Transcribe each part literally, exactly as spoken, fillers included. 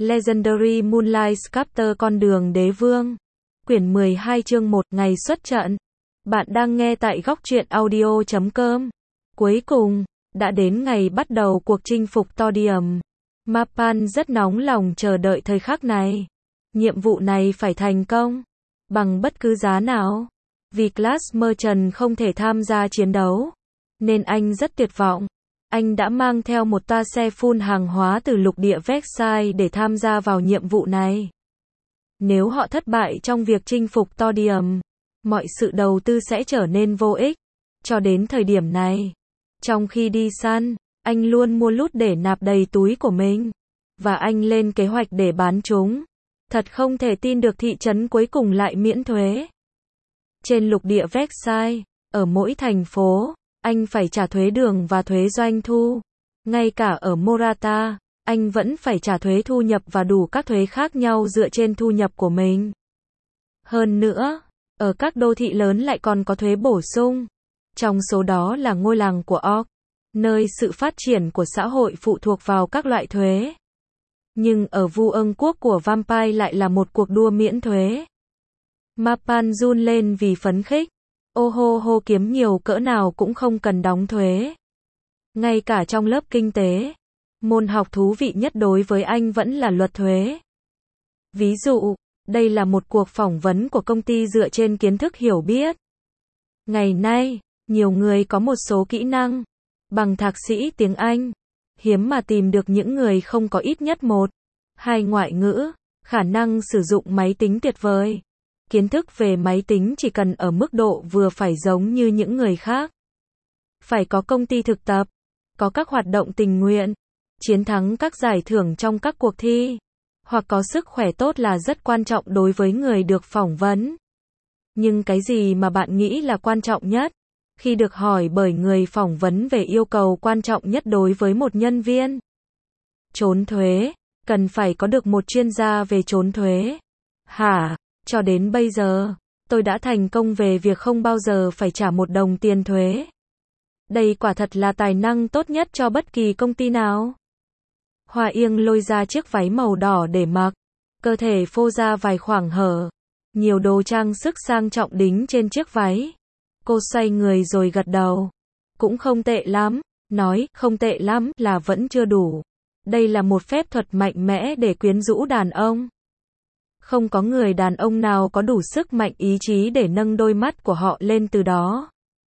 Legendary Moonlight Sculptor con đường đế vương. Quyển mười hai chương một, ngày xuất trận. Bạn đang nghe tại góc truyện audio chấm com. Cuối cùng, đã đến ngày bắt đầu cuộc chinh phục Todium. Mapan rất nóng lòng chờ đợi thời khắc này. Nhiệm vụ này phải thành công, bằng bất cứ giá nào. Vì Class Merchant không thể tham gia chiến đấu, nên anh rất tuyệt vọng. Anh đã mang theo một toa xe full hàng hóa từ lục địa Vexai để tham gia vào nhiệm vụ này. Nếu họ thất bại trong việc chinh phục Todium, mọi sự đầu tư sẽ trở nên vô ích. Cho đến thời điểm này, trong khi đi săn, anh luôn mua lút để nạp đầy túi của mình. Và anh lên kế hoạch để bán chúng. Thật không thể tin được thị trấn cuối cùng lại miễn thuế. Trên lục địa Vexai, ở mỗi thành phố, anh phải trả thuế đường và thuế doanh thu. Ngay cả ở Morata, anh vẫn phải trả thuế thu nhập và đủ các thuế khác nhau dựa trên thu nhập của mình. Hơn nữa, ở các đô thị lớn lại còn có thuế bổ sung. Trong số đó là ngôi làng của Orc, nơi sự phát triển của xã hội phụ thuộc vào các loại thuế. Nhưng ở Vu Ân quốc của Vampire lại là một cuộc đua miễn thuế. Mapan run lên vì phấn khích. Ô hô hô, kiếm nhiều cỡ nào cũng không cần đóng thuế. Ngay cả trong lớp kinh tế, môn học thú vị nhất đối với anh vẫn là luật thuế. Ví dụ, đây là một cuộc phỏng vấn của công ty dựa trên kiến thức hiểu biết. Ngày nay, nhiều người có một số kỹ năng bằng thạc sĩ tiếng Anh. Hiếm mà tìm được những người không có ít nhất một, hai ngoại ngữ, khả năng sử dụng máy tính tuyệt vời. Kiến thức về máy tính chỉ cần ở mức độ vừa phải giống như những người khác. Phải có công ty thực tập, có các hoạt động tình nguyện, chiến thắng các giải thưởng trong các cuộc thi, hoặc có sức khỏe tốt là rất quan trọng đối với người được phỏng vấn. Nhưng cái gì mà bạn nghĩ là quan trọng nhất? Khi được hỏi bởi người phỏng vấn về yêu cầu quan trọng nhất đối với một nhân viên trốn thuế, cần phải có được một chuyên gia về trốn thuế. Hả? Cho đến bây giờ, tôi đã thành công về việc không bao giờ phải trả một đồng tiền thuế. Đây quả thật là tài năng tốt nhất cho bất kỳ công ty nào. Hoa Yên lôi ra chiếc váy màu đỏ để mặc, cơ thể phô ra vài khoảng hở, nhiều đồ trang sức sang trọng đính trên chiếc váy. Cô xoay người rồi gật đầu. Cũng không tệ lắm, nói không tệ lắm là vẫn chưa đủ. Đây là một phép thuật mạnh mẽ để quyến rũ đàn ông. Không có người đàn ông nào có đủ sức mạnh ý chí để nâng đôi mắt của họ lên từ đó.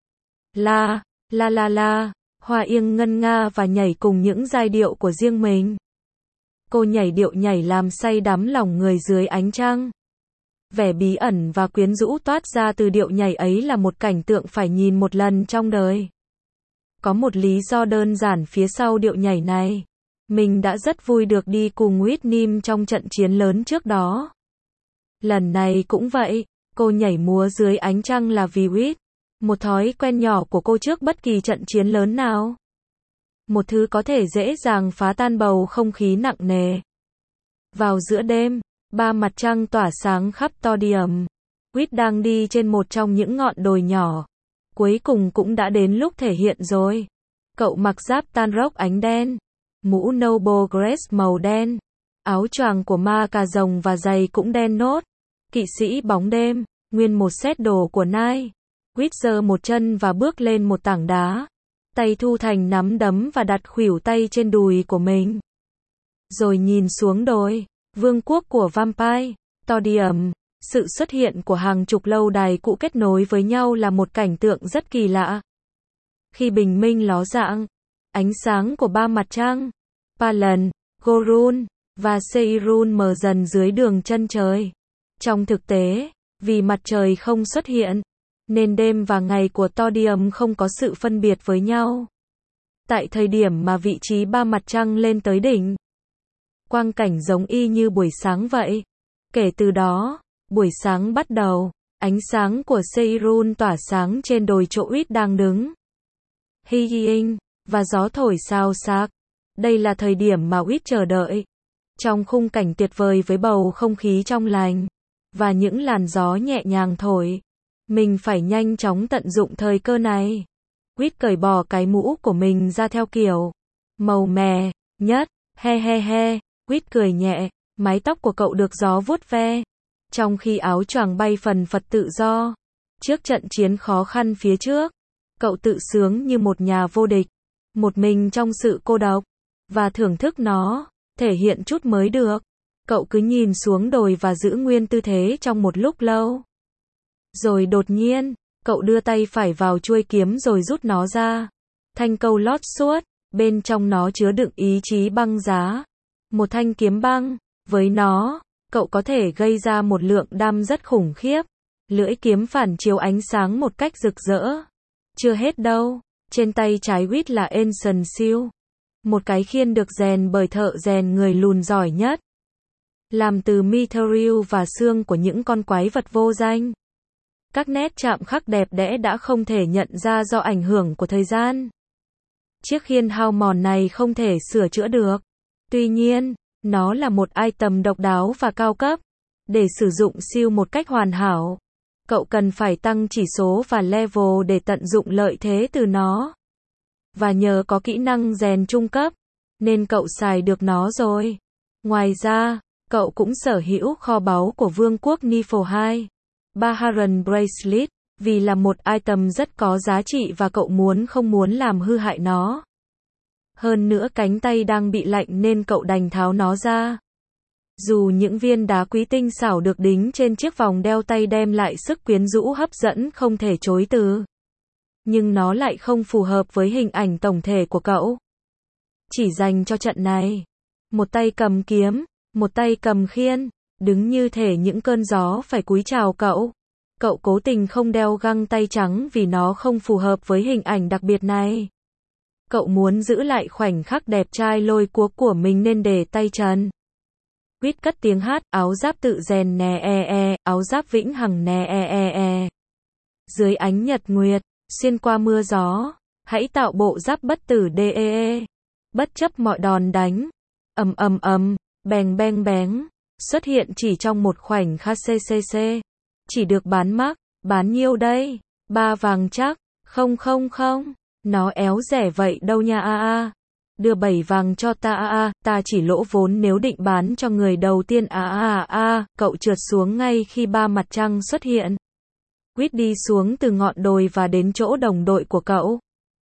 La, la la la, Hoa Yên ngân nga và nhảy cùng những giai điệu của riêng mình. Cô nhảy điệu nhảy làm say đắm lòng người dưới ánh trăng. Vẻ bí ẩn và quyến rũ toát ra từ điệu nhảy ấy là một cảnh tượng phải nhìn một lần trong đời. Có một lý do đơn giản phía sau điệu nhảy này. Mình đã rất vui được đi cùng Whitney trong trận chiến lớn trước đó. Lần này cũng vậy, cô nhảy múa dưới ánh trăng là vì Whit, một thói quen nhỏ của cô trước bất kỳ trận chiến lớn nào. Một thứ có thể dễ dàng phá tan bầu không khí nặng nề. Vào giữa đêm, ba mặt trăng tỏa sáng khắp Todium. Whit đang đi trên một trong những ngọn đồi nhỏ. Cuối cùng cũng đã đến lúc thể hiện rồi. Cậu mặc giáp tan rock ánh đen, mũ Noble Grace màu đen, áo choàng của ma cà rồng và giày cũng đen nốt. Kỵ sĩ bóng đêm, nguyên một set đồ của Nike. Whit giơ một chân và bước lên một tảng đá. Tay thu thành nắm đấm và đặt khuỷu tay trên đùi của mình. Rồi nhìn xuống đồi. Vương quốc của Vampire, Todium, sự xuất hiện của hàng chục lâu đài cũ kết nối với nhau là một cảnh tượng rất kỳ lạ. Khi bình minh ló dạng, ánh sáng của ba mặt trăng, Palan, Gorun và Seirun mờ dần dưới đường chân trời. Trong thực tế, vì mặt trời không xuất hiện, nên đêm và ngày của Todium không có sự phân biệt với nhau. Tại thời điểm mà vị trí ba mặt trăng lên tới đỉnh, quang cảnh giống y như buổi sáng vậy. Kể từ đó, buổi sáng bắt đầu, ánh sáng của Seirun tỏa sáng trên đồi chỗ Whit đang đứng. Hi-ing, và gió thổi xào xạc. Đây là thời điểm mà Whit chờ đợi. Trong khung cảnh tuyệt vời với bầu không khí trong lành, và những làn gió nhẹ nhàng thổi. Mình phải nhanh chóng tận dụng thời cơ này. Whit cởi bỏ cái mũ của mình ra theo kiểu màu mè nhất. He he he, Whit cười nhẹ, Mái tóc của cậu được gió vuốt ve, trong khi áo choàng bay phần phật tự do. Trước trận chiến khó khăn phía trước, cậu tự sướng như một nhà vô địch, một mình trong sự cô độc, và thưởng thức nó, thể hiện chút mới được. Cậu cứ nhìn xuống đồi và giữ nguyên tư thế trong một lúc lâu. Rồi đột nhiên, cậu đưa tay phải vào chuôi kiếm rồi rút nó ra. Thanh câu lót suốt, bên trong nó chứa đựng ý chí băng giá. Một thanh kiếm băng, với nó, cậu có thể gây ra một lượng đam rất khủng khiếp. Lưỡi kiếm phản chiếu ánh sáng một cách rực rỡ. Chưa hết đâu, trên tay trái Quýt là Ancient Shield, một cái khiên được rèn bởi thợ rèn người lùn giỏi nhất, làm từ mithril và xương của những con quái vật vô danh. Các nét chạm khắc đẹp đẽ đã không thể nhận ra do ảnh hưởng của thời gian. Chiếc khiên hao mòn này không thể sửa chữa được. Tuy nhiên, nó là một item độc đáo và cao cấp. Để sử dụng siêu một cách hoàn hảo, cậu cần phải tăng chỉ số và level để tận dụng lợi thế từ nó. Và nhờ có kỹ năng rèn trung cấp, nên cậu xài được nó rồi. Ngoài ra, cậu cũng sở hữu kho báu của vương quốc Niflheim, Baharan Bracelet, vì là một item rất có giá trị và cậu muốn không muốn làm hư hại nó. Hơn nữa cánh tay đang bị lạnh nên cậu đành tháo nó ra. Dù những viên đá quý tinh xảo được đính trên chiếc vòng đeo tay đem lại sức quyến rũ hấp dẫn không thể chối từ, nhưng nó lại không phù hợp với hình ảnh tổng thể của cậu. Chỉ dành cho trận này, một tay cầm kiếm, một tay cầm khiên, đứng như thể những cơn gió phải cúi chào cậu. Cậu cố tình không đeo găng tay trắng vì nó không phù hợp với hình ảnh đặc biệt này. Cậu muốn giữ lại khoảnh khắc đẹp trai lôi cuốc của mình nên để tay trần. Quýt cất tiếng hát, áo giáp tự rèn nè e e, áo giáp vĩnh hằng nè e e e. Dưới ánh nhật nguyệt, xuyên qua mưa gió, hãy tạo bộ giáp bất tử đê e e. Bất chấp mọi đòn đánh, ầm ầm ầm, beng beng beng, xuất hiện chỉ trong một khoảnh khắc ccc. Chỉ được bán mắc, bán nhiêu đây? Ba vàng chắc, không không không, nó éo rẻ vậy đâu nha a a. Đưa bảy vàng cho ta a a, ta chỉ lỗ vốn nếu định bán cho người đầu tiên a a a. Cậu trượt xuống ngay khi ba mặt trăng xuất hiện. Quýt đi xuống từ ngọn đồi và đến chỗ đồng đội của cậu.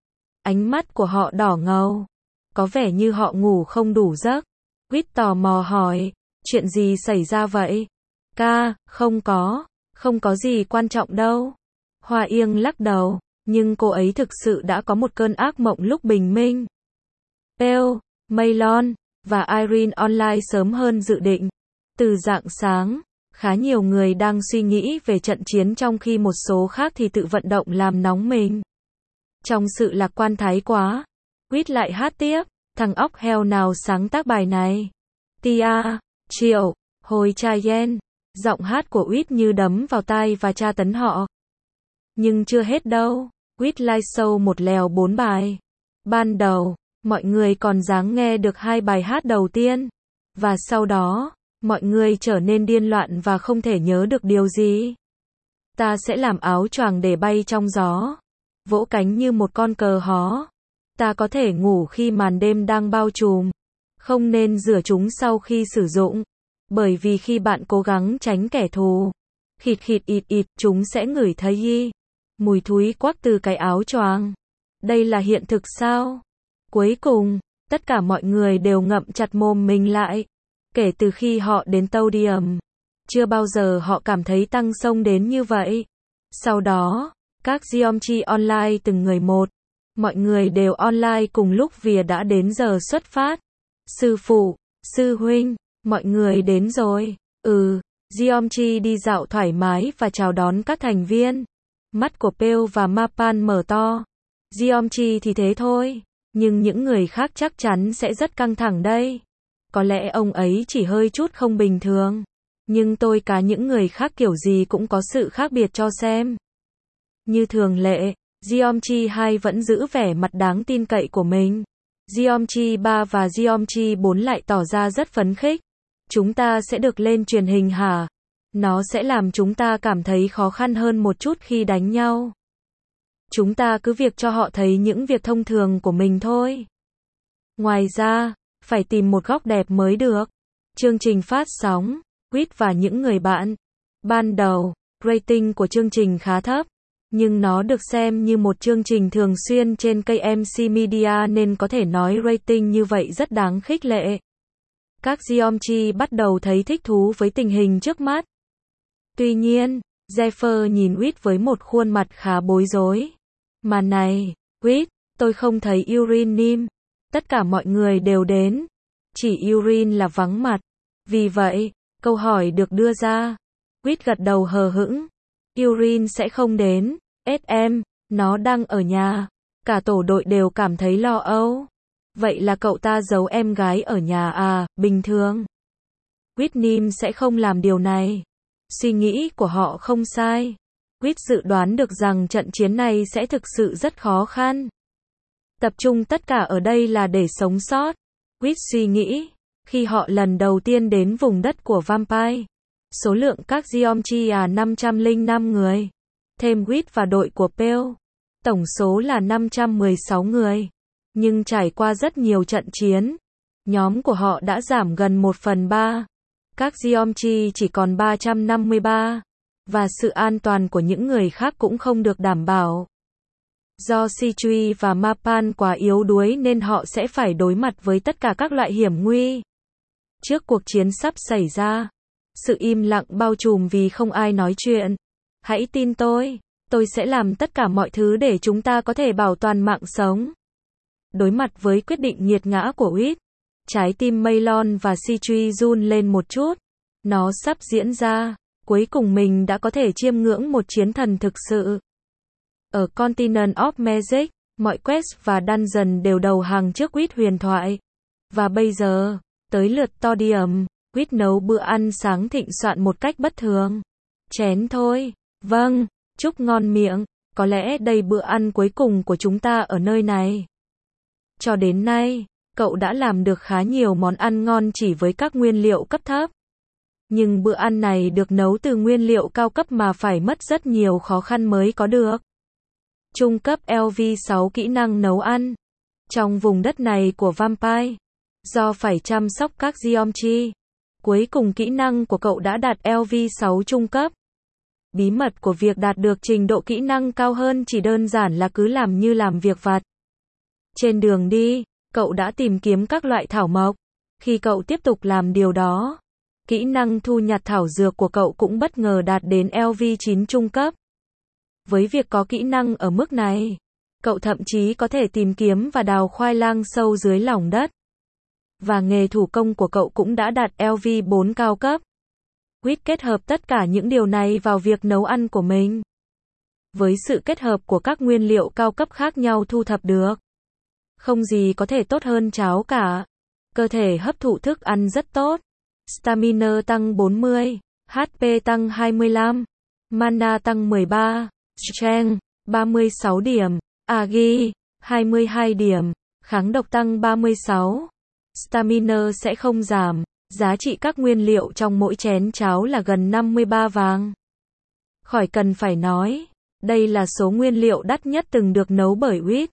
Ánh mắt của họ đỏ ngầu, có vẻ như họ ngủ không đủ giấc. Quýt tò mò hỏi, chuyện gì xảy ra vậy? Ca, không có, không có gì quan trọng đâu. Hoa Yên lắc đầu, nhưng cô ấy thực sự đã có một cơn ác mộng lúc bình minh. Pale, Maylon và Irene online sớm hơn dự định. Từ rạng sáng, khá nhiều người đang suy nghĩ về trận chiến trong khi một số khác thì tự vận động làm nóng mình. Trong sự lạc quan thái quá, Quýt lại hát tiếp, thằng óc heo nào sáng tác bài này? Tia, Triệu, Hồi Cha Yen. Giọng hát của Quýt như đấm vào tai và tra tấn họ. Nhưng chưa hết đâu, Quýt live show một lèo bốn bài. Ban đầu, mọi người còn dáng nghe được hai bài hát đầu tiên. Và sau đó, mọi người trở nên điên loạn và không thể nhớ được điều gì. Ta sẽ làm áo choàng để bay trong gió, vỗ cánh như một con cờ hó. Ta có thể ngủ khi màn đêm đang bao trùm. Không nên rửa chúng sau khi sử dụng. Bởi vì khi bạn cố gắng tránh kẻ thù, khịt khịt ịt ịt, chúng sẽ ngửi thấy y mùi thúi quắc từ cái áo choàng. Đây là hiện thực sao? Cuối cùng, tất cả mọi người đều ngậm chặt mồm mình lại. Kể từ khi họ đến Todium, chưa bao giờ họ cảm thấy tăng sông đến như vậy. Sau đó, các Geometry Online từng người một, mọi người đều online cùng lúc vì đã đến giờ xuất phát. Sư phụ, sư huynh, mọi người đến rồi. Ừ, Geometry đi dạo thoải mái và chào đón các thành viên. Mắt của Pale và Mapan mở to. Geometry thì thế thôi, nhưng những người khác chắc chắn sẽ rất căng thẳng đây. Có lẽ ông ấy chỉ hơi chút không bình thường. Nhưng tôi cả những người khác kiểu gì cũng có sự khác biệt cho xem. Như thường lệ, Geometry hai vẫn giữ vẻ mặt đáng tin cậy của mình. Geometry ba và Geometry bốn lại tỏ ra rất phấn khích. Chúng ta sẽ được lên truyền hình hả? Nó sẽ làm chúng ta cảm thấy khó khăn hơn một chút khi đánh nhau. Chúng ta cứ việc cho họ thấy những việc thông thường của mình thôi. Ngoài ra, phải tìm một góc đẹp mới được. Chương trình phát sóng, Quýt và những người bạn. Ban đầu, rating của chương trình khá thấp, nhưng nó được xem như một chương trình thường xuyên trên kênh em xê Media nên có thể nói rating như vậy rất đáng khích lệ. Các Geomchi bắt đầu thấy thích thú với tình hình trước mắt. Tuy nhiên, Zephyr nhìn Quýt với một khuôn mặt khá bối rối. Mà này, Quýt, tôi không thấy Urinim. Tất cả mọi người đều đến. Chỉ Urin là vắng mặt. Vì vậy, câu hỏi được đưa ra. Quýt gật đầu hờ hững. Urin sẽ không đến. ét em, nó đang ở nhà. Cả tổ đội đều cảm thấy lo âu. Vậy là cậu ta giấu em gái ở nhà à, bình thường. Whitney sẽ không làm điều này. Suy nghĩ của họ không sai. Quýt dự đoán được rằng trận chiến này sẽ thực sự rất khó khăn. Tập trung tất cả ở đây là để sống sót. Quýt suy nghĩ. Khi họ lần đầu tiên đến vùng đất của Vampire, số lượng các Geomchi là năm trăm lẻ năm người. Thêm Quýt và đội của Pale, tổng số là năm trăm mười sáu người. Nhưng trải qua rất nhiều trận chiến, nhóm của họ đã giảm gần một phần ba. Các Geomchi chỉ còn ba trăm năm mươi ba. Và sự an toàn của những người khác cũng không được đảm bảo. Do Sichui và Mapan quá yếu đuối nên họ sẽ phải đối mặt với tất cả các loại hiểm nguy. Trước cuộc chiến sắp xảy ra, sự im lặng bao trùm vì không ai nói chuyện. Hãy tin tôi, tôi sẽ làm tất cả mọi thứ để chúng ta có thể bảo toàn mạng sống. Đối mặt với quyết định nghiệt ngã của Quýt, trái tim Maylon và Sichui run lên một chút. Nó sắp diễn ra, cuối cùng mình đã có thể chiêm ngưỡng một chiến thần thực sự. Ở Continent of Magic, mọi quest và dungeon đều đầu hàng trước Quýt huyền thoại. Và bây giờ, tới lượt Todium, Quýt nấu bữa ăn sáng thịnh soạn một cách bất thường. Chén thôi. Vâng, chúc ngon miệng. Có lẽ đây bữa ăn cuối cùng của chúng ta ở nơi này. Cho đến nay, cậu đã làm được khá nhiều món ăn ngon chỉ với các nguyên liệu cấp thấp. Nhưng bữa ăn này được nấu từ nguyên liệu cao cấp mà phải mất rất nhiều khó khăn mới có được. Trung cấp L V sáu kỹ năng nấu ăn. Trong vùng đất này của Vampire, do phải chăm sóc các Geomchi, cuối cùng kỹ năng của cậu đã đạt L V sáu trung cấp. Bí mật của việc đạt được trình độ kỹ năng cao hơn chỉ đơn giản là cứ làm như làm việc vặt. Trên đường đi, cậu đã tìm kiếm các loại thảo mộc. Khi cậu tiếp tục làm điều đó, kỹ năng thu nhặt thảo dược của cậu cũng bất ngờ đạt đến L V chín trung cấp. Với việc có kỹ năng ở mức này, cậu thậm chí có thể tìm kiếm và đào khoai lang sâu dưới lòng đất. Và nghề thủ công của cậu cũng đã đạt L V bốn cao cấp. Quýt kết hợp tất cả những điều này vào việc nấu ăn của mình. Với sự kết hợp của các nguyên liệu cao cấp khác nhau thu thập được, không gì có thể tốt hơn cháo cả. Cơ thể hấp thụ thức ăn rất tốt. Stamina tăng bốn mươi, H P tăng hai mươi lăm, Mana tăng mười ba, Strength ba mươi sáu điểm, Agi hai mươi hai điểm, kháng độc tăng ba mươi sáu. Stamina sẽ không giảm. Giá trị các nguyên liệu trong mỗi chén cháo là gần năm mươi ba vàng. Khỏi cần phải nói, đây là số nguyên liệu đắt nhất từng được nấu bởi Quýt.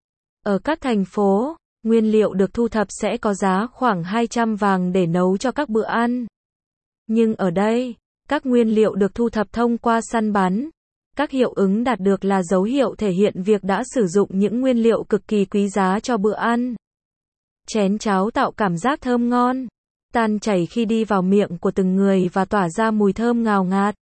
Ở các thành phố, nguyên liệu được thu thập sẽ có giá khoảng hai trăm vàng để nấu cho các bữa ăn. Nhưng ở đây, các nguyên liệu được thu thập thông qua săn bắn. Các hiệu ứng đạt được là dấu hiệu thể hiện việc đã sử dụng những nguyên liệu cực kỳ quý giá cho bữa ăn. Chén cháo tạo cảm giác thơm ngon, tan chảy khi đi vào miệng của từng người và tỏa ra mùi thơm ngào ngạt.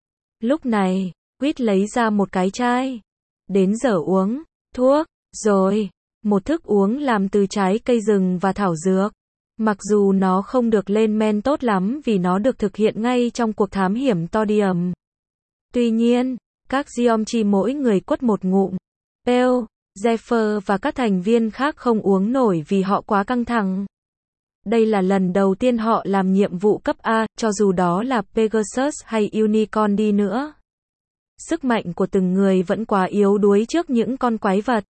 Lúc này, Quýt lấy ra một cái chai. Đến giờ uống thuốc rồi. Một thức uống làm từ trái cây rừng và thảo dược. Mặc dù nó không được lên men tốt lắm vì nó được thực hiện ngay trong cuộc thám hiểm Todium. Tuy nhiên, các Geomchi mỗi người quất một ngụm. Pale, Zephyr và các thành viên khác không uống nổi vì họ quá căng thẳng. Đây là lần đầu tiên họ làm nhiệm vụ cấp A, cho dù đó là Pegasus hay Unicorn đi nữa. Sức mạnh của từng người vẫn quá yếu đuối trước những con quái vật.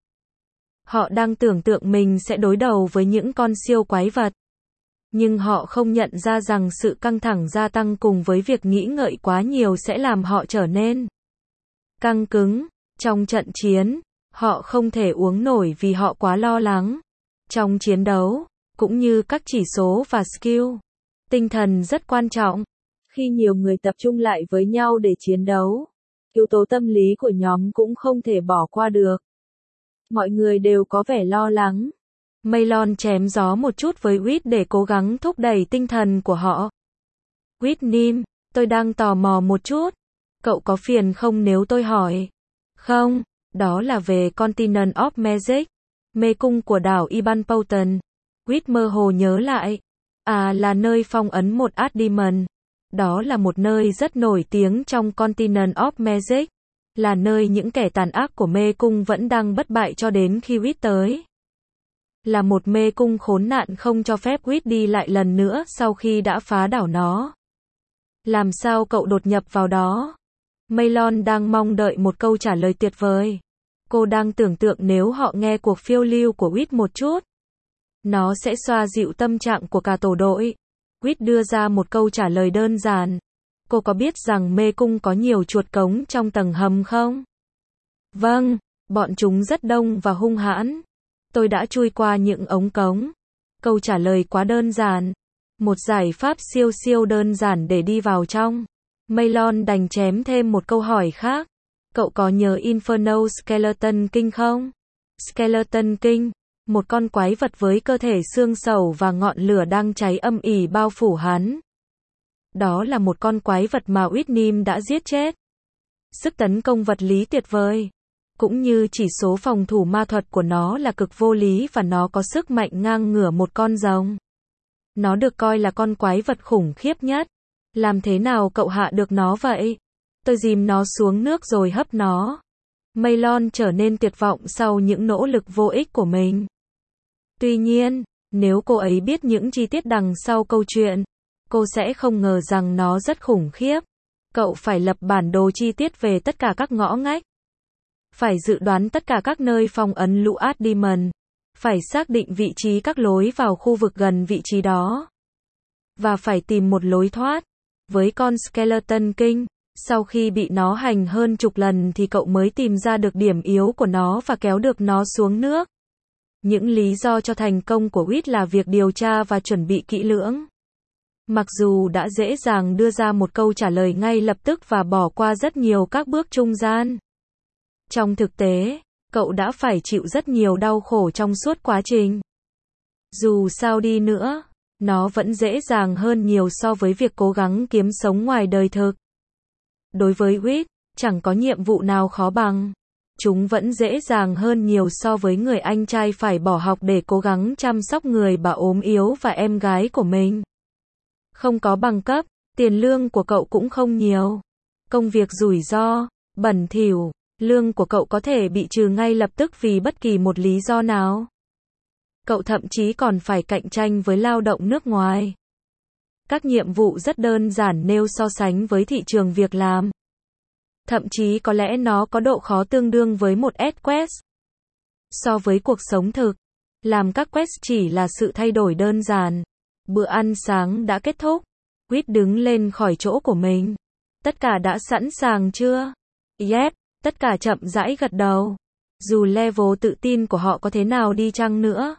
Họ đang tưởng tượng mình sẽ đối đầu với những con siêu quái vật. Nhưng họ không nhận ra rằng sự căng thẳng gia tăng cùng với việc nghĩ ngợi quá nhiều sẽ làm họ trở nên căng cứng. Trong trận chiến, họ không thể uống nổi vì họ quá lo lắng. Trong chiến đấu, cũng như các chỉ số và skill, Tinh thần rất quan trọng. Khi nhiều người tập trung lại với nhau để chiến đấu, yếu tố tâm lý của nhóm cũng không thể bỏ qua được. Mọi người đều có vẻ lo lắng. Maylon chém gió một chút với Whit để cố gắng thúc đẩy tinh thần của họ. Whitney, tôi đang tò mò một chút. Cậu có phiền không nếu tôi hỏi? Không, đó là về Continent of Magic, mê cung của đảo Iban Powton. Whit mơ hồ nhớ lại. À, là nơi phong ấn một Archdemon. Đó là một nơi rất nổi tiếng trong Continent of Magic. Là nơi những kẻ tàn ác của mê cung vẫn đang bất bại cho đến khi Whit tới. Là một mê cung khốn nạn không cho phép Whit đi lại lần nữa sau khi đã phá đảo nó. Làm sao cậu đột nhập vào đó? Maylon đang mong đợi một câu trả lời tuyệt vời. Cô đang tưởng tượng nếu họ nghe cuộc phiêu lưu của Whit một chút, nó sẽ xoa dịu tâm trạng của cả tổ đội. Whit đưa ra một câu trả lời đơn giản. Cô có biết rằng mê cung có nhiều chuột cống trong tầng hầm không? Vâng, bọn chúng rất đông và hung hãn. Tôi đã chui qua những ống cống. Câu trả lời quá đơn giản. Một giải pháp siêu siêu đơn giản để đi vào trong. Maylon đành chém thêm một câu hỏi khác. Cậu có nhớ Inferno Skeleton King không? Skeleton King, một con quái vật với cơ thể xương sầu và ngọn lửa đang cháy âm ỉ bao phủ hắn. Đó là một con quái vật mà Whitney đã giết chết. Sức tấn công vật lý tuyệt vời, cũng như chỉ số phòng thủ ma thuật của nó là cực vô lý và nó có sức mạnh ngang ngửa một con rồng. Nó được coi là con quái vật khủng khiếp nhất. Làm thế nào cậu hạ được nó vậy? Tôi dìm nó xuống nước rồi hấp nó. Maylon trở nên tuyệt vọng sau những nỗ lực vô ích của mình. Tuy nhiên, nếu cô ấy biết những chi tiết đằng sau câu chuyện, cô sẽ không ngờ rằng nó rất khủng khiếp. Cậu phải lập bản đồ chi tiết về tất cả các ngõ ngách. Phải dự đoán tất cả các nơi phong ấn lũ Archdemon. Phải xác định vị trí các lối vào khu vực gần vị trí đó. Và phải tìm một lối thoát. Với con Skeleton King, sau khi bị nó hành hơn chục lần thì cậu mới tìm ra được điểm yếu của nó và kéo được nó xuống nước. Những lý do cho thành công của Whit là việc điều tra và chuẩn bị kỹ lưỡng. Mặc dù đã dễ dàng đưa ra một câu trả lời ngay lập tức và bỏ qua rất nhiều các bước trung gian. Trong thực tế, cậu đã phải chịu rất nhiều đau khổ trong suốt quá trình. Dù sao đi nữa, nó vẫn dễ dàng hơn nhiều so với việc cố gắng kiếm sống ngoài đời thực. Đối với Whit, chẳng có nhiệm vụ nào khó bằng. Chúng vẫn dễ dàng hơn nhiều so với người anh trai phải bỏ học để cố gắng chăm sóc người bà ốm yếu và em gái của mình. Không có bằng cấp, tiền lương của cậu cũng không nhiều. Công việc rủi ro, bẩn thỉu, lương của cậu có thể bị trừ ngay lập tức vì bất kỳ một lý do nào. Cậu thậm chí còn phải cạnh tranh với lao động nước ngoài. Các nhiệm vụ rất đơn giản nếu so sánh với thị trường việc làm. Thậm chí có lẽ nó có độ khó tương đương với một S-Quest. So với cuộc sống thực, làm các quest chỉ là sự thay đổi đơn giản. Bữa ăn sáng đã kết thúc. Whit đứng lên khỏi chỗ của mình. Tất cả đã sẵn sàng chưa? Yep, tất cả chậm rãi gật đầu. Dù level tự tin của họ có thế nào đi chăng nữa.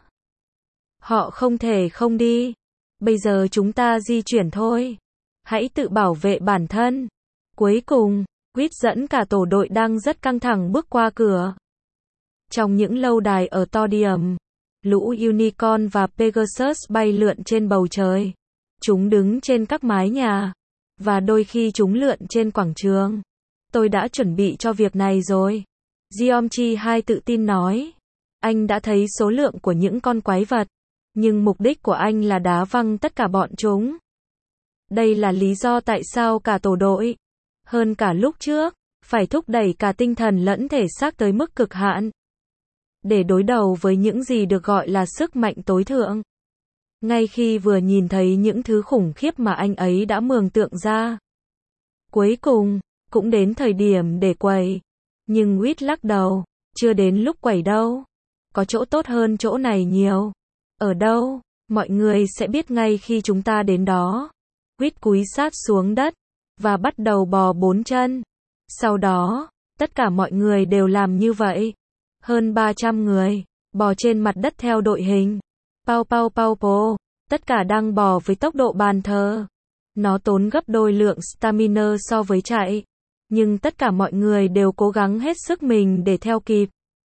Họ không thể không đi. Bây giờ chúng ta di chuyển thôi. Hãy tự bảo vệ bản thân. Cuối cùng, Whit dẫn cả tổ đội đang rất căng thẳng bước qua cửa. Trong những lâu đài ở Todium, lũ Unicorn và Pegasus bay lượn trên bầu trời. Chúng đứng trên các mái nhà. Và đôi khi chúng lượn trên quảng trường. Tôi đã chuẩn bị cho việc này rồi. Geometry hai tự tin nói. Anh đã thấy số lượng của những con quái vật. Nhưng mục đích của anh là đá văng tất cả bọn chúng. Đây là lý do tại sao cả tổ đội, hơn cả lúc trước, phải thúc đẩy cả tinh thần lẫn thể xác tới mức cực hạn. Để đối đầu với những gì được gọi là sức mạnh tối thượng. Ngay khi vừa nhìn thấy những thứ khủng khiếp mà anh ấy đã mường tượng ra. Cuối cùng, cũng đến thời điểm để quẩy. Nhưng Whit lắc đầu, chưa đến lúc quẩy đâu. Có chỗ tốt hơn chỗ này nhiều. Ở đâu? Mọi người sẽ biết ngay khi chúng ta đến đó. Whit cúi sát xuống đất, và bắt đầu bò bốn chân. Sau đó, tất cả mọi người đều làm như vậy. Hơn ba trăm người, bò trên mặt đất theo đội hình. Pau pau pau po, Tất cả đang bò với tốc độ bàn thờ. Nó tốn gấp đôi lượng stamina so với chạy. Nhưng tất cả mọi người đều cố gắng hết sức mình để theo kịp.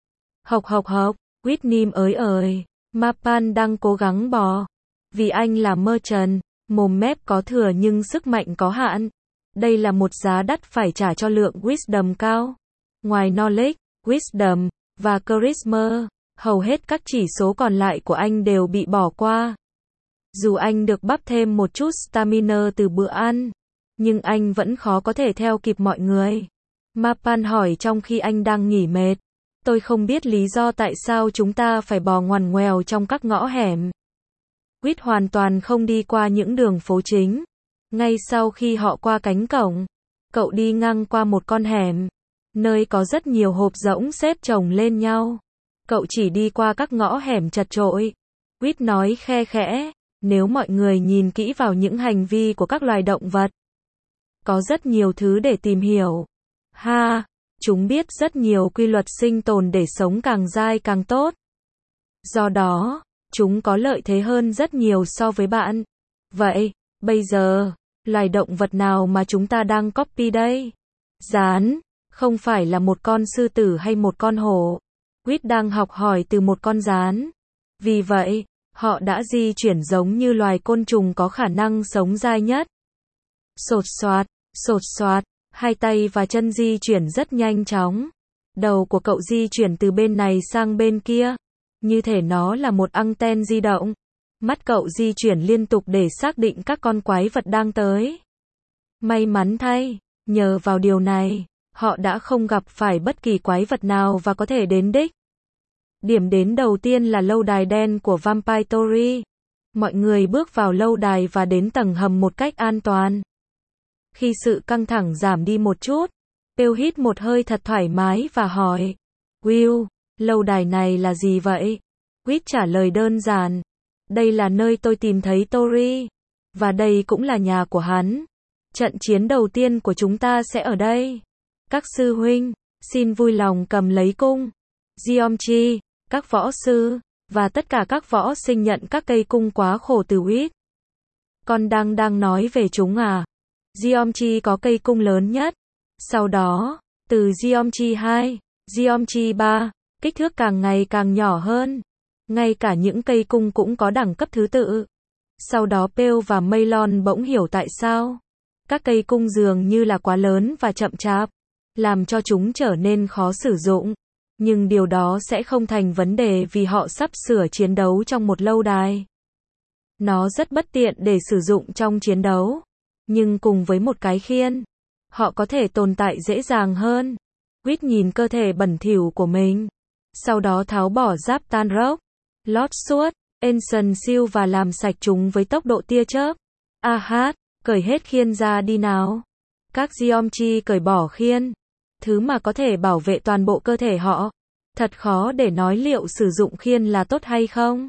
Hộc hộc hộc, Whitney ới ời. Mapan đang cố gắng bò. Vì anh là merchant, mồm mép có thừa nhưng sức mạnh có hạn. Đây là một giá đắt phải trả cho lượng wisdom cao. Ngoài knowledge, wisdom, và charisma, hầu hết các chỉ số còn lại của anh đều bị bỏ qua. Dù anh được bắp thêm một chút stamina từ bữa ăn, nhưng anh vẫn khó có thể theo kịp mọi người. Mapan hỏi trong khi anh đang nghỉ mệt. Tôi không biết lý do tại sao chúng ta phải bò ngoằn ngoèo trong các ngõ hẻm. Quýt hoàn toàn không đi qua những đường phố chính. Ngay sau khi họ qua cánh cổng, cậu đi ngang qua một con hẻm, nơi có rất nhiều hộp rỗng xếp chồng lên nhau. Cậu chỉ đi qua các ngõ hẻm chật chội. Quýt nói khe khẽ, nếu mọi người nhìn kỹ vào những hành vi của các loài động vật, có rất nhiều thứ để tìm hiểu. Ha, chúng biết rất nhiều quy luật sinh tồn để sống càng dai càng tốt. Do đó, chúng có lợi thế hơn rất nhiều so với bạn. Vậy, bây giờ, loài động vật nào mà chúng ta đang copy đây? Gián, không phải là một con sư tử hay một con hổ. Quýt đang học hỏi từ một con gián. Vì vậy, họ đã di chuyển giống như loài côn trùng có khả năng sống dai nhất. Sột soạt, sột soạt, hai tay và chân di chuyển rất nhanh chóng. Đầu của cậu di chuyển từ bên này sang bên kia, như thể nó là một anten di động. Mắt cậu di chuyển liên tục để xác định các con quái vật đang tới. May mắn thay, nhờ vào điều này, họ đã không gặp phải bất kỳ quái vật nào và có thể đến đích. Điểm đến đầu tiên là lâu đài đen của Vampire Theory. Mọi người bước vào lâu đài và đến tầng hầm một cách an toàn. Khi sự căng thẳng giảm đi một chút, Pew hít một hơi thật thoải mái và hỏi, Will, lâu đài này là gì vậy? Quýt trả lời đơn giản, đây là nơi tôi tìm thấy Tori, và đây cũng là nhà của hắn. Trận chiến đầu tiên của chúng ta sẽ ở đây. Các sư huynh, xin vui lòng cầm lấy cung. Geometry, các võ sư, và tất cả các võ sinh nhận các cây cung quá khổ từ Quýt. Con đang đang nói về chúng à? Geometry có cây cung lớn nhất. Sau đó, từ Geometry hai, Geometry ba, kích thước càng ngày càng nhỏ hơn. Ngay cả những cây cung cũng có đẳng cấp thứ tự. Sau đó Pew và Maylon bỗng hiểu tại sao. Các cây cung dường như là quá lớn và chậm chạp, làm cho chúng trở nên khó sử dụng. Nhưng điều đó sẽ không thành vấn đề vì họ sắp sửa chiến đấu trong một lâu đài. Nó rất bất tiện để sử dụng trong chiến đấu. Nhưng cùng với một cái khiên, họ có thể tồn tại dễ dàng hơn. Quýt nhìn cơ thể bẩn thỉu của mình. Sau đó tháo bỏ giáp tan rốc, lót suốt, Ancient Shield và làm sạch chúng với tốc độ tia chớp. A hát, cởi hết khiên ra đi nào. Các Geometry cởi bỏ khiên, thứ mà có thể bảo vệ toàn bộ cơ thể họ. Thật khó để nói liệu sử dụng khiên là tốt hay không.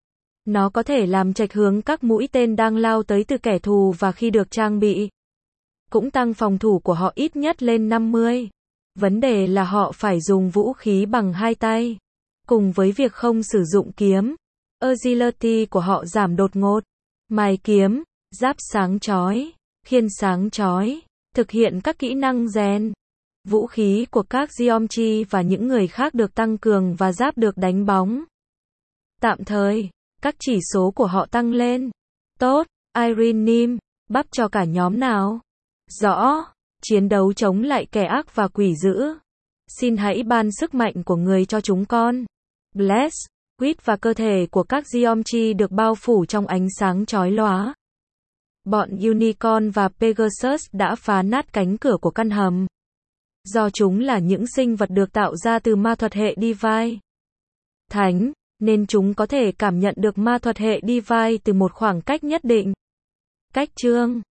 Nó có thể làm chệch hướng các mũi tên đang lao tới từ kẻ thù và khi được trang bị, cũng tăng phòng thủ của họ ít nhất lên năm mươi. Vấn đề là họ phải dùng vũ khí bằng hai tay. Cùng với việc không sử dụng kiếm, agility của họ giảm đột ngột. Mài kiếm, giáp sáng chói, khiên sáng chói, thực hiện các kỹ năng rèn. Vũ khí của các Geometry và những người khác được tăng cường và giáp được đánh bóng. Tạm thời, các chỉ số của họ tăng lên. Tốt, Irene Nim, bắp cho cả nhóm nào. Rõ, chiến đấu chống lại kẻ ác và quỷ dữ. Xin hãy ban sức mạnh của người cho chúng con. Bless, Quýt và cơ thể của các Geometry được bao phủ trong ánh sáng chói lóa. Bọn Unicorn và Pegasus đã phá nát cánh cửa của căn hầm. Do chúng là những sinh vật được tạo ra từ ma thuật hệ Divine Thánh, nên chúng có thể cảm nhận được ma thuật hệ Divine từ một khoảng cách nhất định. Cách chương